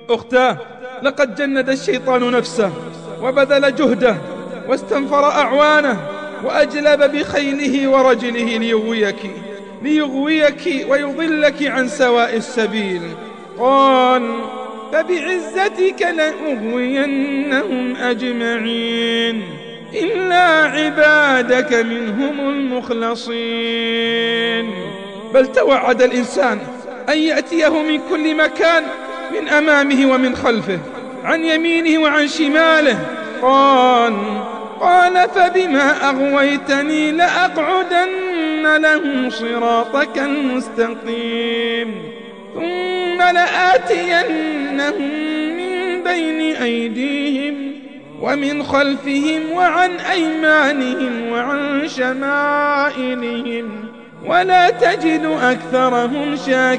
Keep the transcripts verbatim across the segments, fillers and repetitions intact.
أختاه، لقد جند الشيطان نفسه وبذل جهده واستنفر أعوانه وأجلب بخيله ورجله ليغويك ليغويك ويضلك عن سواء السبيل. قال: فبعزتك لأغوينهم أجمعين إلا عبادك منهم المخلصين. بل توعد الإنسان أن يأتيه من كل مكان، من أمامه ومن خلفه، عن يمينه وعن شماله. قال قال فبما أغويتني لأقعدن لهم صراطك المستقيم ثم لآتينهم من بين أيديهم ومن خلفهم وعن أيمانهم وعن شمائلهم ولا تجد أكثرهم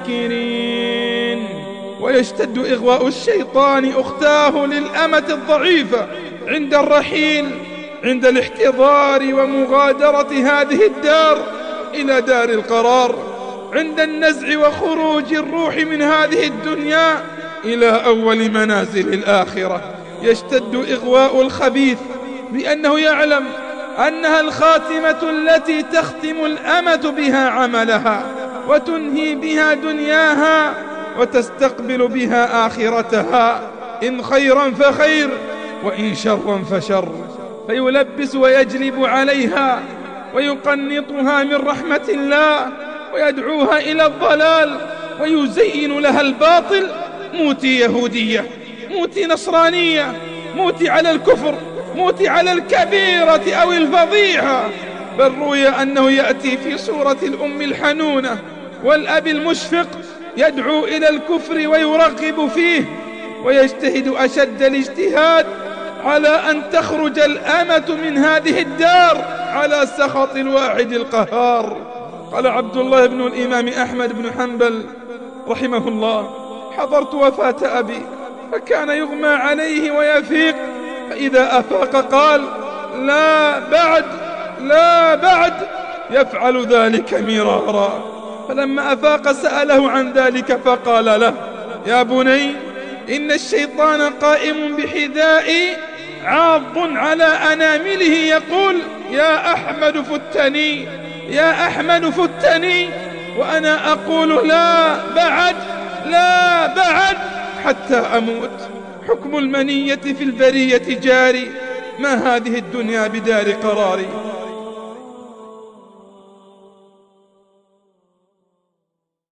شاكرين. ويشتد إغواء الشيطان أختاه للأمة الضعيفة عند الرحيل، عند الاحتضار ومغادرة هذه الدار إلى دار القرار، عند النزع وخروج الروح من هذه الدنيا إلى أول منازل الآخرة. يشتد إغواء الخبيث بأنه يعلم أنها الخاتمة التي تختم الأمة بها عملها وتنهي بها دنياها وتستقبل بها آخرتها، إن خيرا فخير وإن شرا فشر، فيلبس ويجلب عليها ويقنطها من رحمة الله ويدعوها إلى الضلال ويزين لها الباطل. موتي يهودية، موتي نصرانية، موتي على الكفر، موتي على الكبيرة أو الفضيحة. بل روي أنه يأتي في صورة الأم الحنونة والأب المشفق يدعو إلى الكفر ويرغب فيه ويجتهد أشد الاجتهاد على أن تخرج الأمة من هذه الدار على سخط الواحد القهار. قال عبد الله بن الإمام أحمد بن حنبل رحمه الله: حضرت وفاة أبي فكان يغمى عليه ويفيق، فإذا أفاق قال: لا بعد لا بعد، يفعل ذلك مرارا. فلما أفاق سأله عن ذلك فقال له: يا بني، إن الشيطان قائم بحذائي عاض على أنامله يقول: يا أحمد فتني، يا أحمد فتني، وأنا أقول لا بعد لا بعد حتى أموت. حكم المنية في البرية جاري، ما هذه الدنيا بدار قراري.